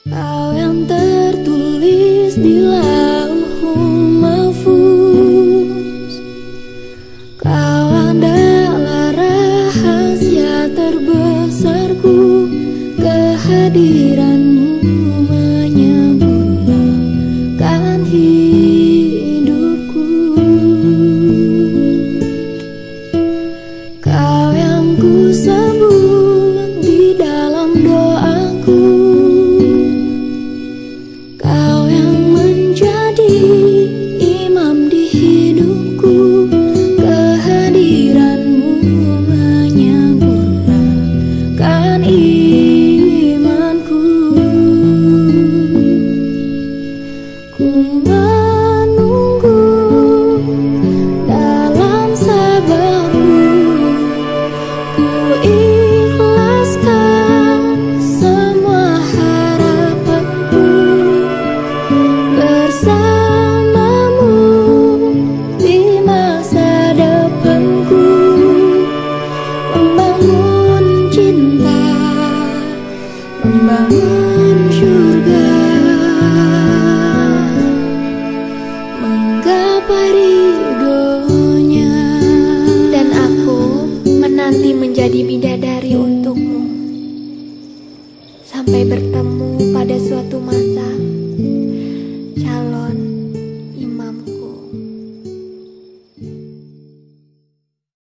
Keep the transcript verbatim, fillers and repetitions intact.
Kau yang tertulis di lauhul mahfuz, kau adalah rahasia terbesarku. Kehadiranmu menyempurnakan hidupku. Kau yang ku sebut di dalam doaku, kau yang menjadi imam di hidupku. Kehadiranmu menyempurnakan imanku. Ku menunggu dalam sabarmu, ku ikhlaskan semua harapanku. Bersamamu di masa depanku, membangun cinta, membangun surga, menggapai ridhonya. Dan aku menanti menjadi bidadari untukmu, sampai bertemu pada suatu masa